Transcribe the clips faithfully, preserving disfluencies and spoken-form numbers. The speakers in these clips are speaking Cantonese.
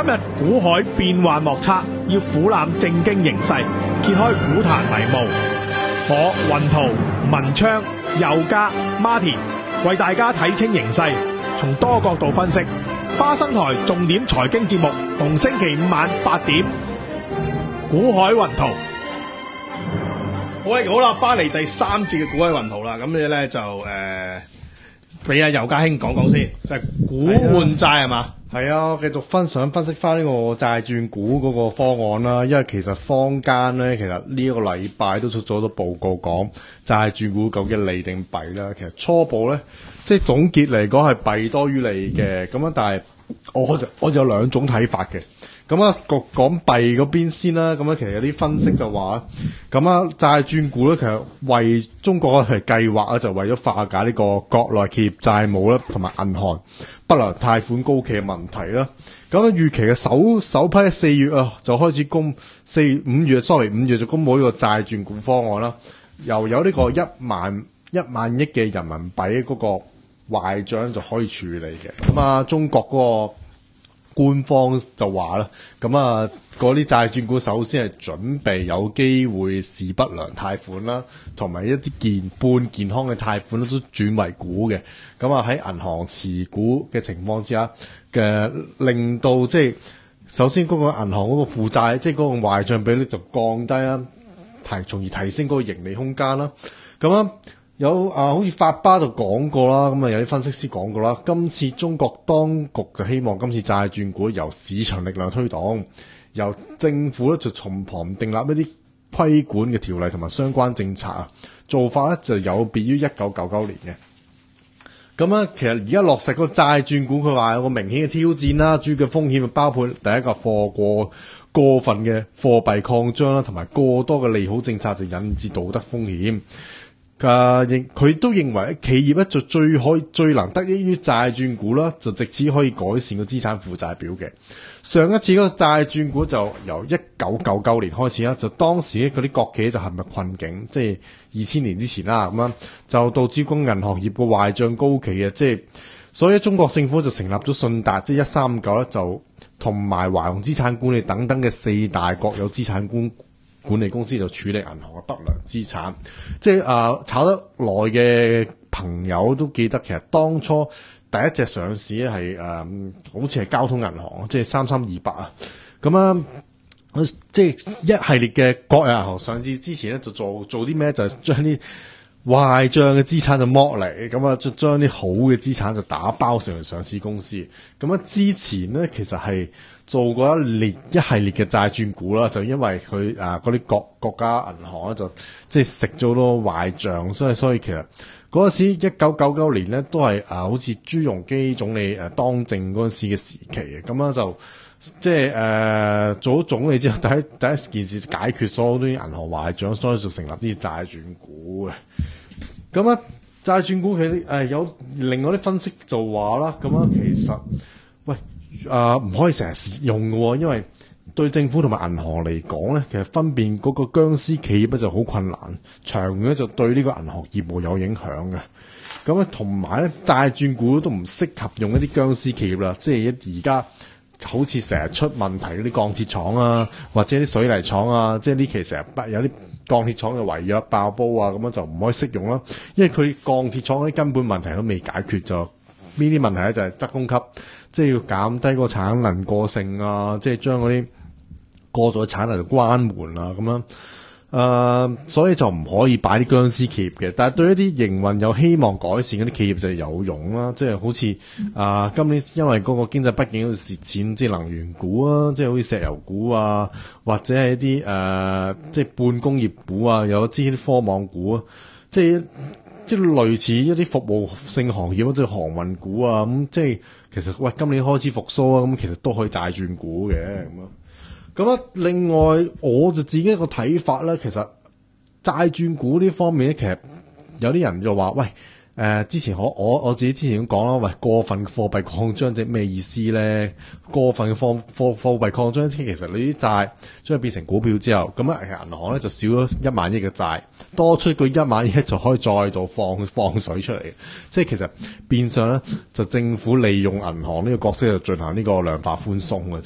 今日股海變幻莫測，要俯瞰正經形勢，揭開股壇迷霧。我雲圖、文昌、佑嘉、Martin 為大家睇清形勢，從多角度分析。花生台重點財經節目，逢星期五晚八點，股海雲圖。好啦，好啦，翻嚟第三節嘅股海雲圖啦。咁你咧就誒，俾阿尤家兄講講先，就係股換債係嘛？ 係啊，繼續分享分析翻呢個債轉股嗰個方案啦。因為其實坊間咧，其實呢一個禮拜都出咗好多報告講債轉股究竟利定弊啦。其實初步咧，即係總結嚟講係弊多於利嘅。咁啊，但係我就我就有兩種睇法嘅。咁啊，講講弊嗰邊先啦。咁啊，其實有啲分析就話，咁啊，債轉股咧，其實為中國係計劃啊，就為咗化解呢個國內企業債務啦，同埋銀行不良貸款高企嘅問題啦。咁啊，預期嘅首首批四月啊，就開始公四月五月，sorry 五月就公布呢個債轉股方案啦。又有呢個一萬一萬億嘅人民幣嗰個壞賬就可以處理嘅。咁啊，中國嗰個官方就話啦，咁啊嗰啲債轉股首先係準備有機會視不良貸款啦，同埋一啲健半健康嘅貸款都轉為股嘅。咁啊喺銀行持股嘅情況之下嘅，令到即係首先嗰個銀行嗰個負債，即係嗰個壞賬比率就降低啦，提從而提升嗰個盈利空間啦。咁啊有啊，好似法巴就講過啦，咁啊有啲分析師講過啦。今次中國當局就希望今次債轉股由市場力量推動，由政府咧就從旁訂立一啲規管嘅條例同埋相關政策啊。做法咧就有別於一九九九年嘅。咁啊，其實而家落實個債轉股，佢話有個明顯嘅挑戰啦，主要嘅風險包括第一個貨過過分嘅貨幣擴張啦，同埋過多嘅利好政策就引致道德風險。啊，認佢都認為企業咧就最可以最能得益於債轉股啦，就藉此可以改善個資產負債表嘅。上一次嗰個債轉股就由一九九九年開始啦，就當時咧嗰啲國企就陷入困境，即係二千年之前啦，咁樣就導致公銀行業個壞賬高企嘅，即係所以中國政府就成立咗信達，即係一三五九咧，就同埋華融資產管理等等嘅四大國有資產管管理公司就處理銀行嘅不良資產，即係啊、呃、炒得耐嘅朋友都記得，其實當初第一隻上市咧係誒好似係交通銀行，即係三三二八啊，咁啊即係一系列嘅國有銀行上市之前咧就做做啲咩？就係將啲壞賬嘅資產就剝嚟，咁啊就將啲好嘅資產就打包成為上市公司。咁啊之前咧其實係做過一列一系列嘅債轉股啦，就因為佢啊嗰啲國國家銀行咧就即係食咗好多壞賬，所以所以其實嗰陣時一九九九年咧都係啊好似朱鎔基總理誒當政嗰陣時嘅時期嘅，咁樣就即係誒、呃、做咗總理之後，第一第一件事解決所有啲銀行壞賬，所以就成立啲債轉股嘅。咁啊債轉股其實誒有另外啲分析就話啦，咁啊其實喂。啊，唔、呃、可以成日使用嘅、哦，因為對政府同埋銀行嚟講咧，其實分辨嗰個僵屍企業咧就好困難，長遠咧就對呢個銀行業務有影響嘅。咁啊，同埋咧債轉股都唔適合用一啲僵屍企業啦，即係而家好似成日出問題嗰啲鋼鐵廠啊，或者啲水泥廠啊，即係呢期成日有啲鋼鐵廠嘅違約爆煲啊，咁樣就唔可以適用啦，因為佢鋼鐵廠啲根本問題都未解決咗。呢啲問題咧就係側供給，即係要減低個產能過剩啊，即係將嗰啲過度嘅產能關門啊咁樣。誒、呃，所以就唔可以擺啲僵屍企業嘅。但係對一啲營運有希望改善嗰啲企業就有用啦。即係好似啊、呃，今年因為嗰個經濟畢竟要蝕錢，即係能源股啊，即係好似石油股啊，或者係一啲誒、呃，即係半工業股啊，有啲啲科網股啊，即係。即係類似一啲服務性行業，即係航運股啊，咁、嗯、即係其實喂今年開始復甦啊，咁其實都可以債轉股嘅咁啊。咁啊，另外我就自己一個睇法咧，其實債轉股呢方面咧，其實有啲人就話喂。誒、呃，之前我我我自己之前咁講啦，喂，過分貨幣擴張即係咩意思咧？過分嘅貨貨貨幣擴張，即係其實你啲債將佢變成股票之後，咁啊，其實銀行咧就少咗一萬億嘅債，多出個一萬億就可以再度放放水出嚟。即係其實變相咧，就政府利用銀行呢個角色就進行呢個量化寬鬆嘅，即係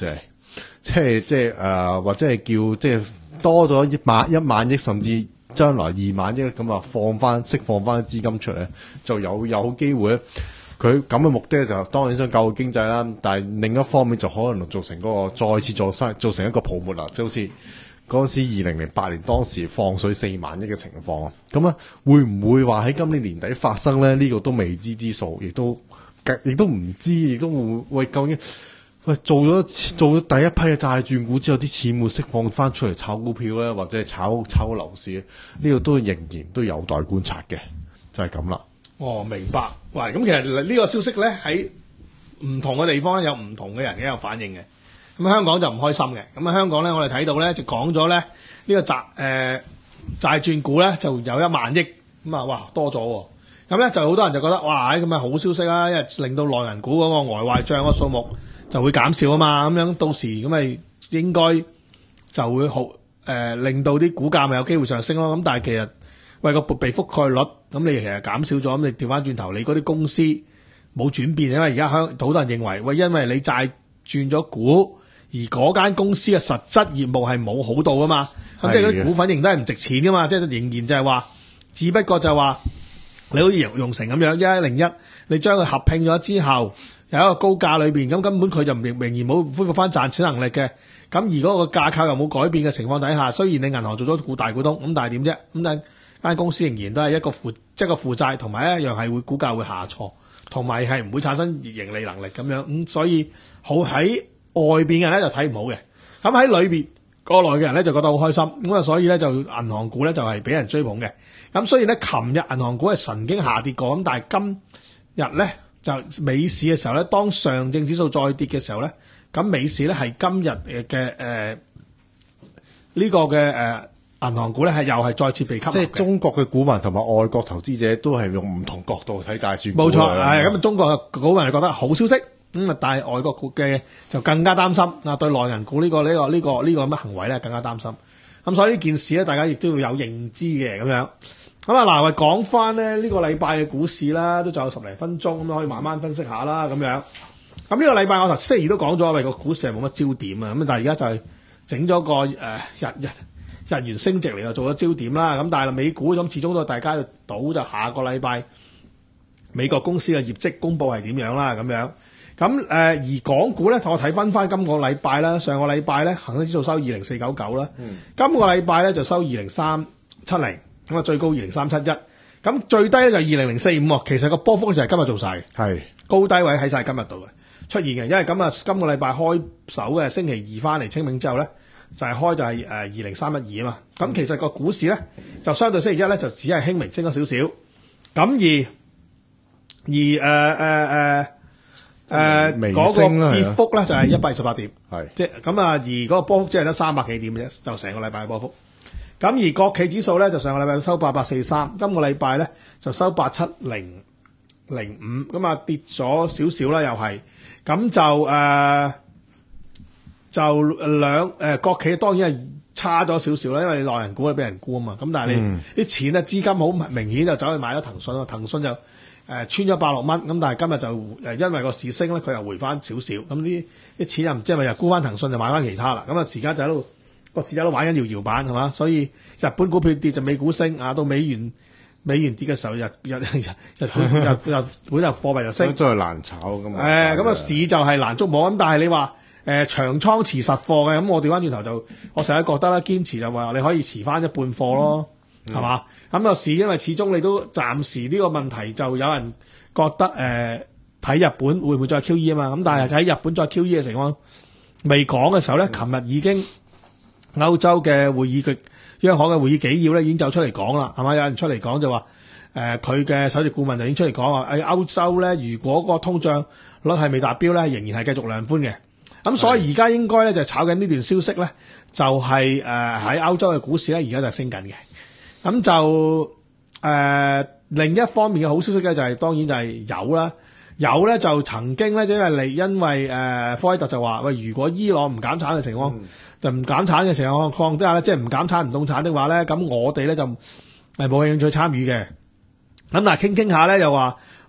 即係即係誒或者係叫即係多咗一萬一萬億，甚至將來二萬億咁啊，放翻釋放翻資金出嚟，就有有機會咧。佢咁嘅目的就當然想救經濟啦，但係另一方面就可能造成嗰個再次再生造成一個泡沫啦，即係好似嗰陣時二零零八年當時放水四萬億嘅情況啊，咁啊會唔會話喺今年年底發生咧？呢、這個都未知之數，亦都亦都唔知，亦都會喂究竟喂做咗做咗第一批嘅債轉股之後，啲錢會釋放翻出嚟炒股票咧，或者係炒炒樓市咧？呢、這個都仍然都有待觀察嘅，就係咁啦。 哦，明白。喂，咁其實呢個消息咧喺唔同嘅地方有唔同嘅人嘅有反應嘅。咁香港就唔開心嘅。咁啊香港咧，我哋睇到咧就講咗咧呢、這個債誒、呃、債轉股咧就有一萬億咁啊，哇多咗喎。咁咧就好多人就覺得哇，咁啊好消息啦，因為令到內銀股嗰個呆壞帳個數目就會減少啊嘛。咁樣到時咁咪應該就會好誒、呃，令到啲股價咪有機會上升咯。咁但係其實喂個被覆蓋率，咁你其實減少咗，咁你調翻轉頭，你嗰啲公司冇轉變，因為而家香好多人認為，喂，因為你債轉咗股，而嗰間公司嘅實質業務係冇好到噶嘛，咁即係嗰啲股份仍然都係唔值錢噶嘛，即係仍然就係話，只不過就係話你好似融融成咁樣一一零一，你將佢合併咗之後，有一個高價裏邊，咁根本佢就仍仍然冇恢復翻賺錢能力嘅，咁而嗰個架構又冇改變嘅情況底下，雖然你銀行做咗股大股東，咁但係點啫？咁但係間公司仍然都係一個負即係個負債，同埋一樣係會股價會下挫，同埋係唔會產生盈利能力咁樣，咁、嗯、所以好喺外邊嘅人咧就睇唔好嘅，咁喺裏邊國內嘅人咧就覺得好開心，咁啊所以咧就銀行股咧就係俾人追捧嘅，咁雖然咧琴日銀行股係曾經下跌過，咁但係今日咧就美市嘅時候咧，當上證指數再跌嘅時候咧，咁美市咧係今日嘅誒呢個嘅誒。呃銀行股咧係又係再次被吸納， 即係中國嘅股民同埋外國投資者都係用唔同角度睇債轉股。 冇錯，係咁啊！中國嘅股民係覺得好消息，咁啊，但係外國股嘅就更加擔心啊，對內銀股呢個呢個呢個呢個乜行為咧更加擔心。咁所以呢件事咧，大家亦都要有認知嘅咁樣。咁啊嗱，我講翻咧呢個禮拜嘅股市啦，都仲有十零分鐘咁可以慢慢分析下啦咁樣。咁呢個禮拜我頭星期二都講咗，喂個股市係冇乜焦點啊，咁但係而家就係整咗個誒、呃、日日。日元升值嚟就做咗焦點啦，咁但係美股咁始終都大家賭就下個禮拜美國公司嘅業績公佈係點樣啦咁樣，咁誒、呃、而港股咧，我睇翻翻今個禮拜啦，上個禮拜咧恒生指數收二零四九九啦，嗯、今個禮拜咧就收二零三七零，咁啊最高二零三七一，咁最低咧就二零零四五，其實個波幅就係今日做晒嘅，係是高低位喺晒今日度嘅出現嘅，因為咁啊今個禮拜開首嘅星期二翻嚟清明之後咧。就係開就係誒二零三一二啊嘛，咁其實個股市咧就相對星期一咧就只係輕微升咗少少，咁而而誒誒誒誒嗰個跌幅咧就係一百二十八點，係即係咁啊，而嗰個波幅只係得三百幾點嘅啫，就成個禮拜嘅波幅。咁而國企指數咧就上個禮拜收八百四十三，今個禮拜咧就收八七零零五，咁啊跌咗少少啦，又係咁就誒。呃就兩誒、呃、國企當然係差咗少少啦，因為內銀股係俾人沽啊嘛。咁但係你啲、嗯、錢咧資金好明顯就走去買咗騰訊啊，騰訊就誒、呃、穿咗百六蚊。咁但係今日就誒因為個市升咧，佢又回翻少少。咁啲啲錢又唔知係咪又沽翻騰訊就買翻其他啦。咁啊時間就喺度個市喺度玩緊搖搖板係嘛。所以日本股票跌就美股升啊，到美元美元跌嘅時候日日日日日日本貨幣就升， 都係難炒咁嘛。 誒咁啊市就係難捉摸。咁但係你話。誒、呃、長倉持實貨嘅，咁我調翻轉頭就，我成日覺得咧，堅持就話你可以持翻一半貨咯，係嘛、嗯？咁個市因為始終你都暫時呢個問題就有人覺得誒睇、呃、日本會唔會再 Q E 啊嘛？咁但係喺日本再 Q E 嘅情況未講嘅時候咧，琴日已經歐洲嘅會議局央行嘅會議紀要咧已經走出嚟講啦，係嘛？有人出嚟講就話誒佢嘅首席顧問就已經出嚟講話喺歐洲咧，如果個通脹率係未達標咧，仍然係繼續量寬嘅。咁所以而家應該咧就炒緊呢段消息咧，就係誒喺歐洲嘅股市咧而家就係升緊嘅。咁就誒、呃、另一方面嘅好消息咧就係、是、當然就係油啦，油咧就曾經咧因為嚟因為誒、呃、科威特就話喂，如果伊朗唔減產嘅情況，嗯、就唔減產嘅情況之下咧，即係唔減產唔凍產的話咧，咁我哋咧就係冇興趣參與嘅。咁但係傾傾下咧又話。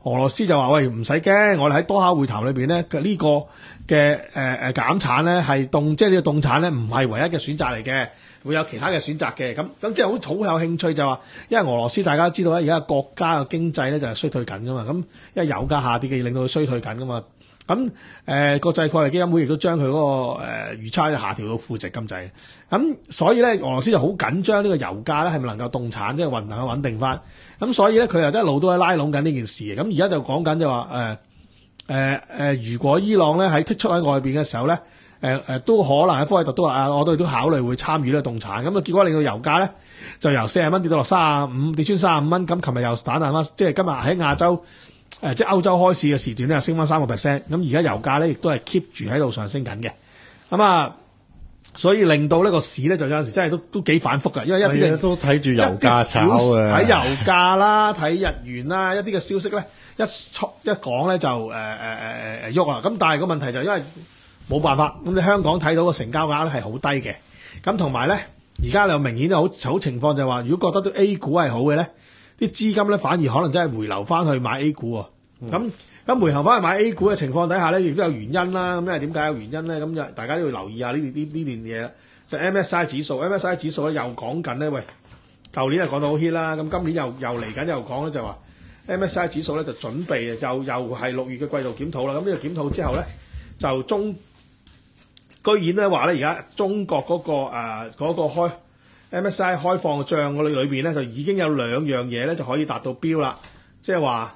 俄羅斯就話喂唔使驚，我哋喺多哈會談裏邊咧嘅呢個嘅誒誒減產咧係凍，即係呢個凍產咧唔係唯一嘅選擇嚟嘅，會有其他嘅選擇嘅。咁咁即係好好有興趣就話，因為俄羅斯大家都知道咧，而家國家嘅經濟咧就係衰退緊噶嘛，咁因為油價下跌嘅令到佢衰退緊噶嘛。咁誒、呃、國際貨幣基金會亦都將佢嗰、那個誒、呃、預測下調到負值咁滯，咁所以咧俄羅斯就好緊張呢個油價咧係咪能夠凍產，即係運能夠穩定翻。咁所以咧佢又一路都喺拉攏緊呢件事嘅。咁而家就講緊就話誒誒誒，如果伊朗咧喺剔出喺外邊嘅時候咧，誒、呃、誒都可能喺科威特都話啊，我哋都考慮會參與呢個凍產。咁啊結果令到油價咧就由四十蚊跌到落三十五，跌穿三十五蚊。咁琴日又彈彈翻，即係今日喺亞洲。誒、呃，即係歐洲開市嘅時段咧，升翻三個 percent，咁而家油價咧亦都係 keep 住喺度上升緊嘅，咁啊，所以令到呢個市咧就有陣時真係都都幾反覆㗎，因為一啲都睇住油價炒嘅， 睇油價啦，睇日元啦，一啲嘅消息咧一出一講咧就誒誒誒誒誒喐啊，咁但係個問題就因為冇辦法，咁你香港睇到個成交額咧係好低嘅，咁同埋咧而家又明顯好好情況就係話，如果覺得啲 A 股係好嘅咧。啲資金咧反而可能真係回流翻去買 A 股喎，咁咁回流翻去買 A 股嘅情況底下咧，亦都有原因啦。咁因為點解有原因咧？咁就大家都要留意下呢呢呢段嘢啦。就 M S I 指數 ，M S I 指數咧又講緊咧，喂，舊年就講到好 hit 啦，咁今年又又嚟緊又講咧就話 M S I 指數咧就準備又又係六月嘅季度檢討啦。咁呢個檢討之後咧，就中居然咧話咧而家中國嗰、嗰個誒嗰、呃嗰個開。M S I 開放嘅帳嗰裏裏邊咧，就已經有兩樣嘢咧就可以達到標啦，即係話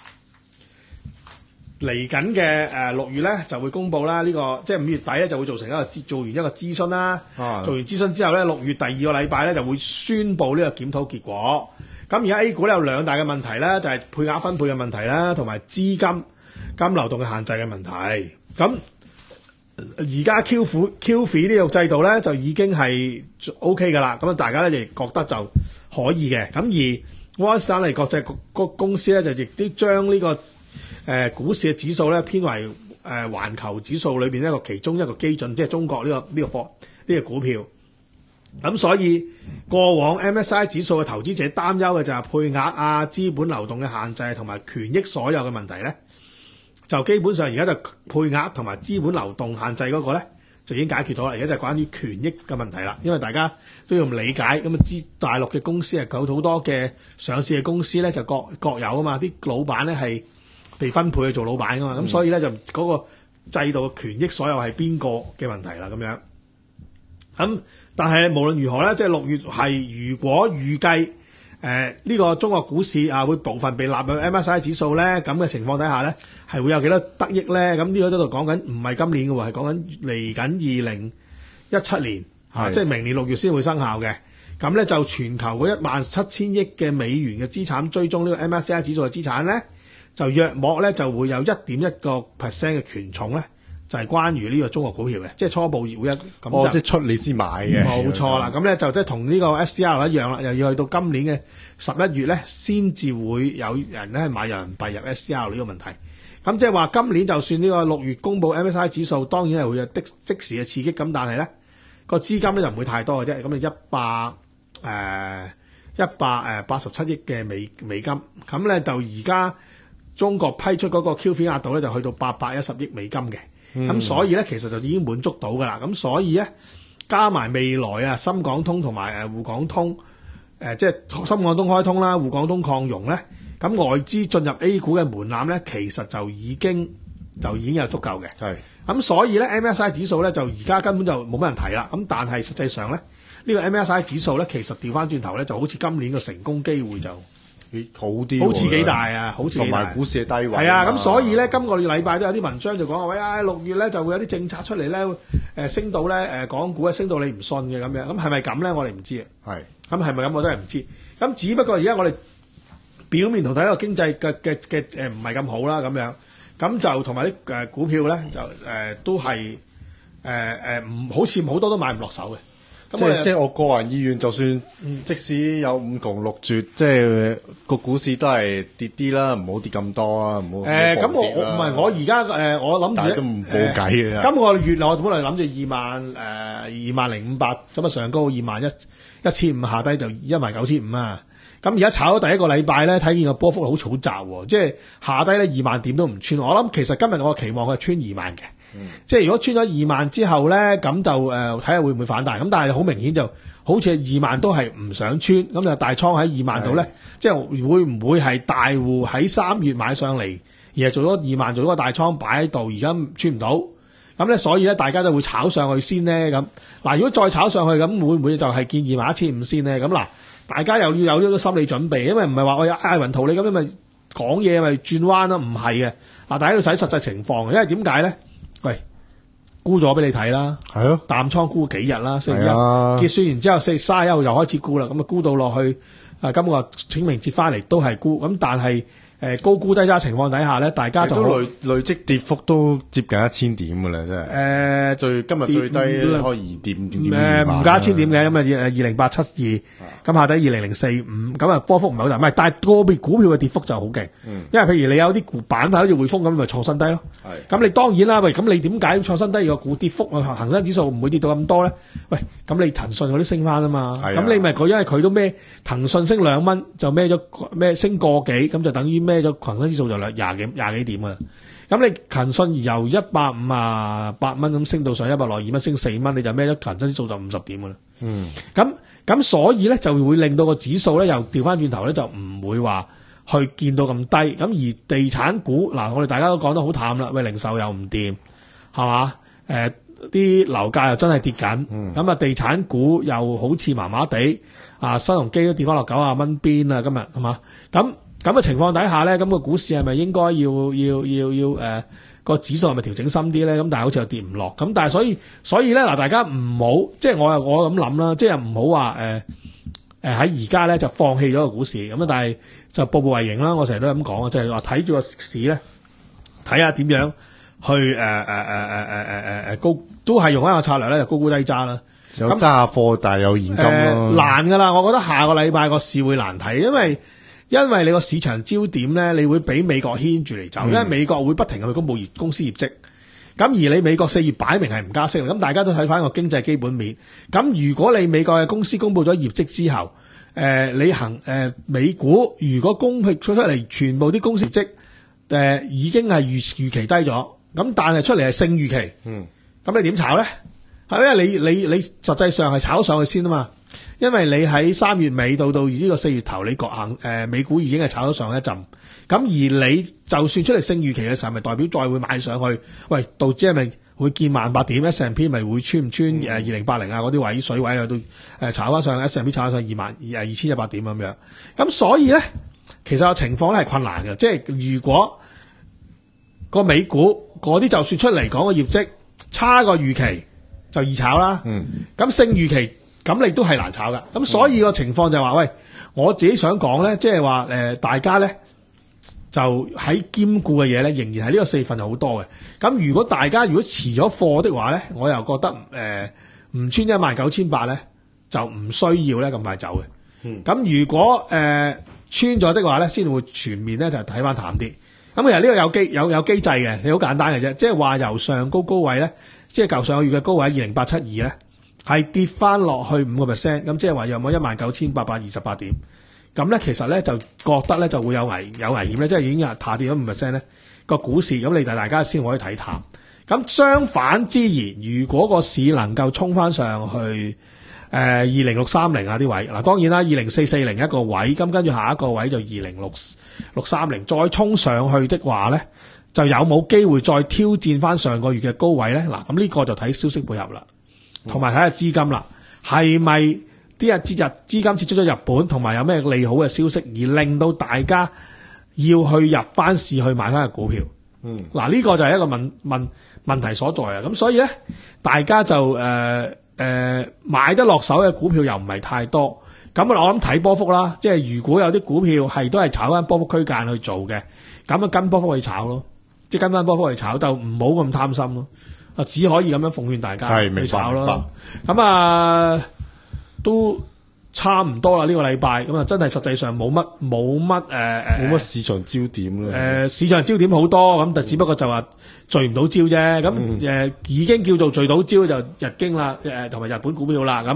嚟緊嘅誒六月咧就會公佈啦，呢、這個即係五月底咧就會做成一個做完一個諮詢啦，啊、做完諮詢之後咧六月第二個禮拜咧就會宣布呢個檢討結果。咁而家 A 股咧有兩大嘅問題咧，就係、是、配額分配嘅問題啦，同埋資金金流動嘅限制嘅問題。咁而家 Q 股 Q 費呢個制度咧就已經係 O K 噶啦，咁啊大家咧亦覺得就可以嘅。咁而摩根士丹利國際個公司咧就亦都將呢、這個誒、呃、股市嘅指數咧編為誒、呃、環球指數裏邊一個其中一個基準，即係中國呢、這個呢、這個貨呢、這個股票。咁所以過往 M S I 指數嘅投資者擔憂嘅就係配額啊、資本流動嘅限制同埋權益所有嘅問題咧。就基本上而家就配額同埋資本流動限制嗰個咧就已經解決咗啦，而家就係關於權益嘅問題啦。因為大家都要唔理解咁啊，知大陸嘅公司係有好多嘅上市嘅公司咧就各各有啊嘛，啲老闆咧係被分配去做老闆噶嘛，咁、嗯、所以咧就嗰個制度嘅權益所有係邊個嘅問題啦咁樣。咁、嗯、但係無論如何咧，即係六月係如果預計。誒、呃、呢、這個中國股市啊，會部分被納入 M S I 指數咧，咁嘅情況底下咧，係會有幾多得益咧？咁呢個都度講緊，唔係今年嘅喎，係講緊嚟緊二零一七年，啊、即係明年六月先會生效嘅。咁咧就全球嗰一萬七千億嘅美元嘅資產追蹤呢個 M S I 指數嘅資產咧，就約莫咧就會有一點一個 percent 嘅權重咧。就係、是、關於呢個中國股票嘅，即係初步會一咁。 哦，即係出你先買嘅。 冇錯啦，咁咧就即係同呢個 S D R 一樣啦，又要去到今年嘅十一月咧，先至會有人咧買人民幣入 S D R 呢個問題。咁即係話今年就算呢個六月公佈 M S I 指數，當然係會有的即時嘅刺激，咁但係咧個資金咧就唔會太多嘅啫。咁就一百誒一百誒八十七億嘅美美金，咁咧就而家中國批出嗰個 Q 費額度咧就去到八百一十億美金嘅。咁、嗯、所以咧，其實就已經滿足到㗎啦。咁所以咧，加埋未來啊，深港通同埋誒滬港通，誒、呃、即係深港通開通啦，滬港通擴容咧，咁外資進入 A 股嘅門檻咧，其實就已經就已經有足夠嘅。係。咁所以咧 ，M S I 指數咧就而家根本就冇乜人提啦。咁但係實際上咧，呢、呢個 M S I 指數咧，其實調翻轉頭咧，就好似今年嘅成功機會就。 好啲， 好似幾大啊！好似同埋股市嘅低位。 係啊，咁所以咧，今個禮拜都有啲文章就講話，喂啊，六月咧就會有啲政策出嚟咧，誒升到咧誒港股啊升到你唔信嘅咁樣，咁係咪咁咧？我哋唔知啊。係。咁係咪咁？我真係唔知。咁只不過而家我哋表面同睇個經濟嘅嘅嘅誒唔係咁好啦，咁樣咁就同埋啲誒股票咧就誒、呃、都係誒誒唔好似好多都買唔落手嘅。 即係即係我個人意願，就算即使有五窮六絕，即係個股市都係跌啲啦，唔好跌咁多啦，唔好。誒，咁我我唔係我而家誒，我諗住但係都唔冇計嘅。 今個月我本來諗住二萬誒二萬零五百，咁啊上高二萬一一千五，下低就一萬九千五啊。 咁而家炒咗第一個禮拜咧，睇見個波幅好好窄喎，即係下低咧二萬點都唔穿。我諗其實今日我期望佢係穿二萬嘅，嗯、即係如果穿咗二萬之後咧，咁就誒睇下會唔會反彈。咁但係好明顯就好似二萬都係唔想穿，咁就大倉喺二萬度咧，是即係會唔會係大戶喺三月買上嚟，而係做咗二萬做咗個大倉擺喺度，而家穿唔到，咁咧所以咧大家就會炒上去先咧咁。嗱，如果再炒上去咁，會唔會就係見二萬一千五先咧？咁嗱。大家又要有呢個心理準備，因為唔係話我有嗌雲圖你咁樣咪講嘢咪轉彎啦，唔係嘅。嗱，大家要睇實際情況，因為點解咧？喂，沽咗俾你睇啦，係咯，淡倉沽幾日啦，四月一結算完之後，四月三十一號又開始沽啦，咁啊沽到落去啊，今個清明節翻嚟都係沽，咁但係誒高沽低揸情況底下咧，大家就都累累積跌幅都接近一千點㗎啦，真係。誒、呃，最今日最低開二點點點誒唔加一千點嘅，咁啊誒二零八七二，咁下底二零零四五，咁啊波幅唔係好大，唔係，但係個別股票嘅跌幅就好勁。嗯。因為譬如你有啲股板塊好似匯豐咁，咪創新低咯。係。咁你當然啦，喂，咁你點解創新低個股跌幅啊？恒生指數唔會跌到咁多咧？喂，咁你騰訊嗰啲升翻啊嘛。係。咁你咪佢因為佢都孭騰訊升兩蚊，就孭咗孭升個幾，咁就等於孭咗恒生指數就兩廿幾廿幾點㗎啦。咁你騰訊由一百五啊八蚊咁升到上一百六十二蚊，升四蚊，你就孭咗恒生指數就五十點㗎啦。嗯。咁咁所以咧就會令到個指數咧又調翻轉頭咧就唔會話去見到咁低。咁而地產股嗱，我哋大家都講得好淡啦，喂，零售又唔掂，係嘛？誒啲樓價又真係跌緊。咁、嗯、啊地產股又好似麻麻地，啊新鴻基都跌翻落九十蚊邊啊，今日係嘛？咁咁嘅情況底下咧，咁、個股市係咪應該要要要要誒、呃個指數係咪調整深啲咧？咁但係好似又跌唔落。咁但係所以所以咧嗱，大家唔好即係我又我咁諗啦，即係唔好話誒誒喺而家咧就放棄咗個股市咁啊！但係就步步為營啦。我成日都係咁講啊，即係話睇住個市咧，睇下點樣去誒誒誒誒誒誒誒高，都係用一個策略咧，就高沽低揸啦。 有揸下貨，但係有現金咯、呃。 難噶啦，我覺得下個禮拜個市會難睇，因為。因為你個市場焦點咧，你會俾美國牽住嚟走，嗯、因為美國會不停去公布業公司業績。咁而你美國四月擺明係唔加息，咁大家都睇翻個經濟基本面。咁如果你美國嘅公司公布咗業績之後，誒、呃、你行誒、呃、美股如果公佈出出嚟，全部啲公司業績誒、呃、已經係預預期低咗，咁但係出嚟係勝預期。嗯。咁你點炒咧？係因為你你你實際上係炒上去先啊嘛。因為你喺三月尾到到呢個四月頭，你各行誒美股已經係炒咗上一陣，咁而你就算出嚟升預期嘅時候，咪代表再會買上去？喂，道指係咪會見萬八點 ？S and P 咪會穿唔穿誒二零八零啊嗰啲位水位啊都誒炒翻上 S and P 炒翻上二萬二二千一百點咁樣。咁所以咧，其實個情況咧係困難嘅，即係如果個美股嗰啲就算出嚟講個業績差過預期，就易炒啦。嗯，咁升預期。咁你都係難炒噶，咁所以個情況就係話，喂，我自己想講咧，即係話誒，大家咧就喺兼顧嘅嘢咧，仍然係呢個四月份係好多嘅。咁如果大家如果持咗貨的話咧，我又覺得誒唔、呃、穿一萬九千八咧，就唔需要咧咁快走嘅。咁、嗯、如果誒、呃、穿咗的話咧，先會全面咧就睇翻淡啲。咁其實呢個有機有有機制嘅，你好簡單嘅啫，即係話由上高高位咧，即係舊上個月嘅高位二零八七二咧。係跌翻落去五個 percent，咁即係話有冇一萬九千八百二十八點？咁咧其實咧就覺得咧就會有危有危險咧，即係已經下跌咗五 percent 咧個股市，咁你大大家先可以睇淡。咁相反之言，如果個市能夠衝翻上去誒二零六三零啊啲位，嗱當然啦，二零四四零一個位，咁跟住下一個位就二零六六三零，再衝上去的話咧，就有冇機會再挑戰翻上個月嘅高位咧？嗱，咁呢個就睇消息配合啦。同埋睇下資金啦，係咪啲日資日資金撤出咗日本，同埋有咩利好嘅消息，而令到大家要去入翻市去買翻個股票？嗯，嗱呢個就係一個問問問題所在啊！咁所以咧，大家就誒誒、呃呃、買得落手嘅股票又唔係太多，咁我諗睇波幅啦。即係如果有啲股票係都係炒翻波幅區間去做嘅，咁啊跟波幅去炒咯，即係跟翻波幅去炒，就唔好咁貪心咯。啊，只可以咁樣奉勸大家去炒咯。咁啊，都差唔多啦。呢、這個禮拜咁啊，真係實際上冇乜冇乜誒誒，冇乜市場焦點啦。誒、呃，市場焦點好多，咁但只不過就話聚唔到焦啫。咁誒、嗯呃，已經叫做聚到焦就日經啦，誒同埋日本股票啦。咁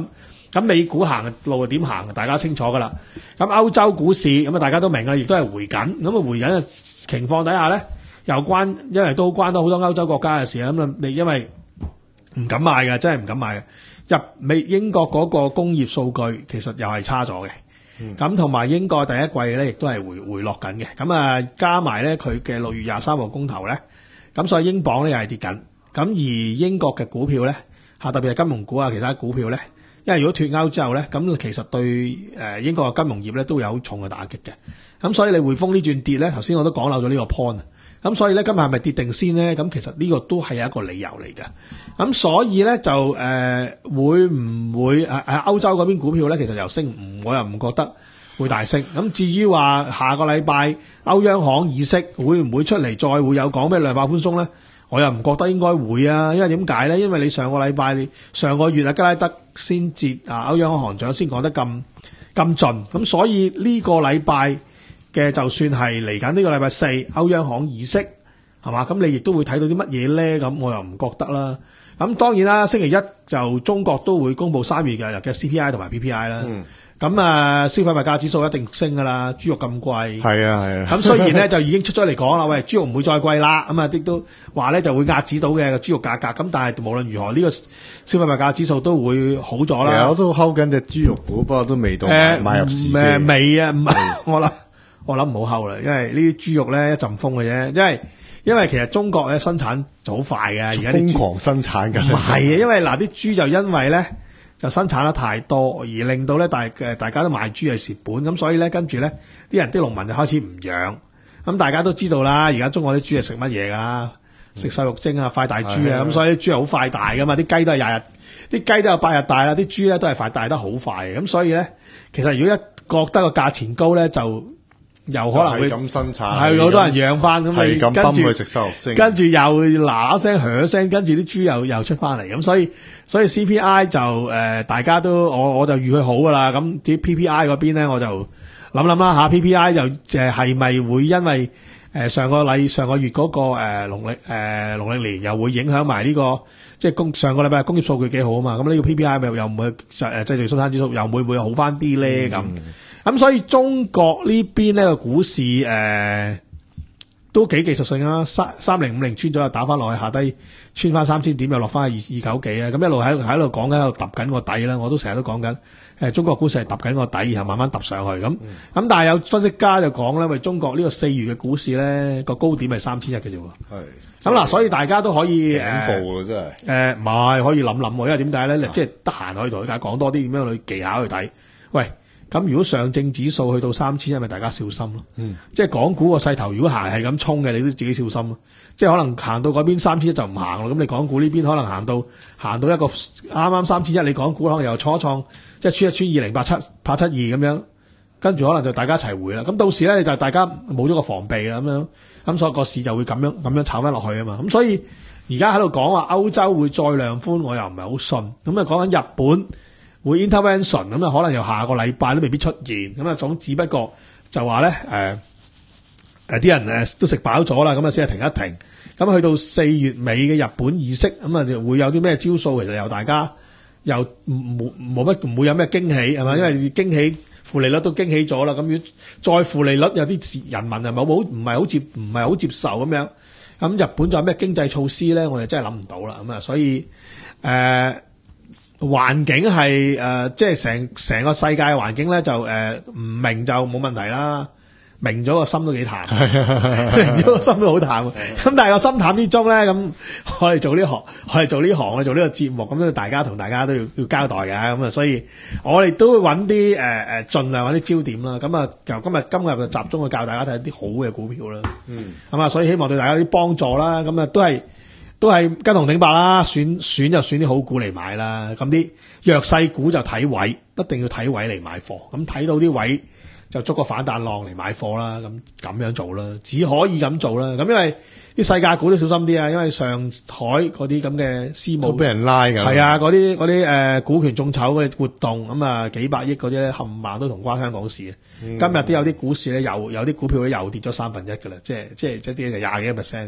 咁美股行嘅路係點行，大家清楚噶啦。咁歐洲股市咁啊，大家都明啦，亦都係回緊。咁啊，回緊嘅情況底下咧，又關，因為都關到好多歐洲國家嘅事。咁啊，你因為唔敢買嘅，真係唔敢買嘅。入美英國嗰個工業數據其實又係差咗嘅。咁同埋英國第一季咧，亦都係回回落緊嘅。咁啊，加埋咧佢嘅六月廿三號公投咧，咁所以英鎊咧又係跌緊。咁而英國嘅股票咧，嚇特別係金融股啊，其他股票咧，因為如果脫歐之後咧，咁其實對誒英國嘅金融業咧都有重嘅打擊嘅。咁所以你匯豐呢轉跌咧，頭先我都講漏咗呢個 point 啊。咁所以咧，今日係咪跌定先咧？咁其實呢個都係有一個理由嚟嘅。咁所以咧就誒、呃、會唔會誒誒歐洲嗰邊股票咧，其實又升唔，我又唔覺得會大升。咁至於話下個禮拜歐央行議息會唔會出嚟再會有講咩量化寬鬆咧？我又唔覺得應該會啊。因為點解咧？因為你上個禮拜你上個月啊，吉拉德先至啊歐央行行長先講得咁咁盡，咁所以呢個禮拜嘅就算係嚟緊呢個禮拜四歐央行議息係嘛，咁你亦都會睇到啲乜嘢咧？咁我又唔覺得啦。咁當然啦，星期一就中國都會公布三月嘅嘅 C P I 同埋 P P I 啦。咁、嗯、啊，消費物價指數一定升噶啦，豬肉咁貴。係啊係啊。咁雖然咧就已經出咗嚟講啦，喂，豬肉唔會再貴啦。咁啊，亦都話咧就會壓止到嘅豬肉價格。咁但係無論如何，呢、呢個消費物價指數都會好咗啦。我都睺緊隻豬肉股，不過都未到買、呃、買入市。誒未啊，唔係我諗。我諗唔好睺啦，因為呢啲豬肉咧一陣風嘅啫，因為因為其實中國咧生產就好快嘅，而家瘋狂生產緊。唔係啊，因為嗱啲豬就因為咧就生產得太多，而令到咧大誒大家都賣豬係蝕本，咁所以咧跟住咧啲人啲農民就開始唔養。咁大家都知道啦，而家中國啲豬係食乜嘢㗎？食瘦肉精啊，快大豬啊，咁所以啲豬係好快大㗎嘛，啲雞都係廿日，啲雞都有八日大啦，啲豬咧都係快大得好快嘅，咁所以咧其實如果一覺得個價錢高咧就又可能會咁生產，係好多人養翻，咁你跟住食瘦肉精，跟住又嗱嗱聲響聲，跟住啲豬又又出翻嚟，咁所以所以 C P I 就誒、呃、大家都我我就預佢好噶啦，咁啲 P P I 嗰邊咧我就諗諗啦吓 ，P P I 就誒係咪會因為誒、呃、上個禮上個月嗰、那個誒農曆誒農曆年又會影響埋呢個即係工上個禮拜工業數據幾好啊嘛，咁呢個 P P I 咪又唔會誒製造生產指數又會唔會好翻啲咧咁？嗯咁所以中國呢邊呢個股市誒、呃、都幾技術性啊，三三零五零穿咗又打翻落去，下低穿翻三千點又落翻去二二九幾啊，咁一路喺喺度講緊喺度揼緊個底啦，我都成日都講緊誒中國股市係揼緊個底，然後慢慢揼上去咁。咁、嗯、但係有分析家就講咧，喂中國呢個四月嘅股市咧個高點係三千一嘅啫喎。係。咁嗱，所以大家都可以誒，恐怖真係誒唔係可以諗諗喎，因為點解咧？即係得閒可以同佢講多啲點樣去技巧去睇，喂。咁如果上證指數去到三千，係咪大家小心咯？嗯，即係港股個勢頭，如果行係咁衝嘅，你都自己小心咯。即係可能行到嗰邊三千一就唔行咯。咁你港股呢邊可能行到行到一個啱啱三千一，你港股可能又創一創，即係穿一穿二零八七、八七二咁樣，跟住可能就大家一齊回啦。咁到時咧就大家冇咗個防備啦，咁樣咁所以個市就會咁樣咁樣炒翻落去啊嘛。咁所以而家喺度講話歐洲會再量寬，我又唔係好信。咁啊講緊日本會 intervention 咁啊，可能由下個禮拜都未必出現咁啊。總只不過就話咧，誒誒啲人誒都食飽咗啦，咁啊先係停一停。咁去到四月尾嘅日本議息，咁啊就會有啲咩招數？其實由大家又冇冇乜唔會有咩驚喜係嘛？因為驚喜負利率都驚喜咗啦。咁如果再負利率，有啲人民係咪好唔係好接唔係好接受咁樣？咁日本仲有咩經濟措施咧？我哋真係諗唔到啦。咁啊，所以誒。呃環境係誒、呃，即係成成個世界嘅環境咧，就誒唔、呃、明就冇問題啦。明咗個心都幾淡，明咗個心都好淡。咁但係個心淡之中咧，咁我哋做呢行，我哋做呢行，我哋做呢個節目，咁咧大家同大家都要要交代嘅。咁啊，所以我哋都會揾啲誒誒，盡量揾啲焦點啦。咁啊，由今日今日就集中去教大家睇啲好嘅股票啦。嗯，咁啊，所以希望對大家有啲幫助啦。咁啊，都係。都係跟紅頂白啦，選選就選啲好股嚟買啦。咁啲弱勢股就睇位，一定要睇位嚟買貨。咁睇到啲位就捉個反彈浪嚟買貨啦。咁咁樣做啦，只可以咁做啦。咁因為啲世界股都小心啲啊，因為上海嗰啲咁嘅私募都俾人拉㗎。係啊，嗰啲嗰啲誒股權眾籌嗰啲活動，咁啊幾百億嗰啲咧冚唪唥都同關香港事嘅。嗯、今日都有啲股市咧，又有啲股票咧又跌咗三分一㗎啦，即係即係即係啲就廿幾個 percent。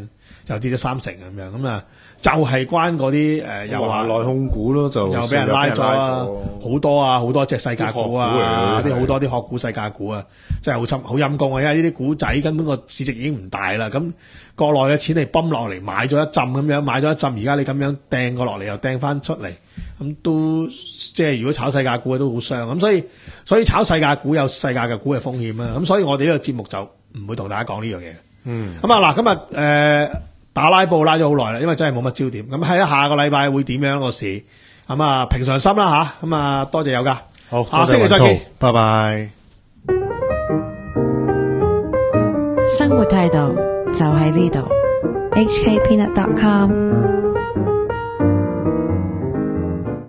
又跌咗三成咁樣，咁啊就係關嗰啲誒又話華內控股咯，就又俾人拉咗啊，好多啊，好多隻細價股啊，啲好多啲殼股細價股啊，真係好陰好陰功啊！因為呢啲股仔根本個市值已經唔大啦，咁國內嘅錢嚟泵落嚟買咗一浸咁樣，買咗一浸，而家你咁樣掟過落嚟又掟翻出嚟，咁都即係如果炒細價股都好傷，咁所以所以炒細價股有細價嘅股嘅風險啊，咁所以我哋呢個節目就唔會同大家講呢樣嘢。嗯，咁啊嗱，今日誒打拉布拉咗好耐啦，因為真係冇乜焦點。咁喺下個禮拜會點樣個市？咁啊平常心啦吓，咁啊多謝有噶， 好， 下星期再見， 拜拜。 生活態度就喺呢度。H K Peanut dot com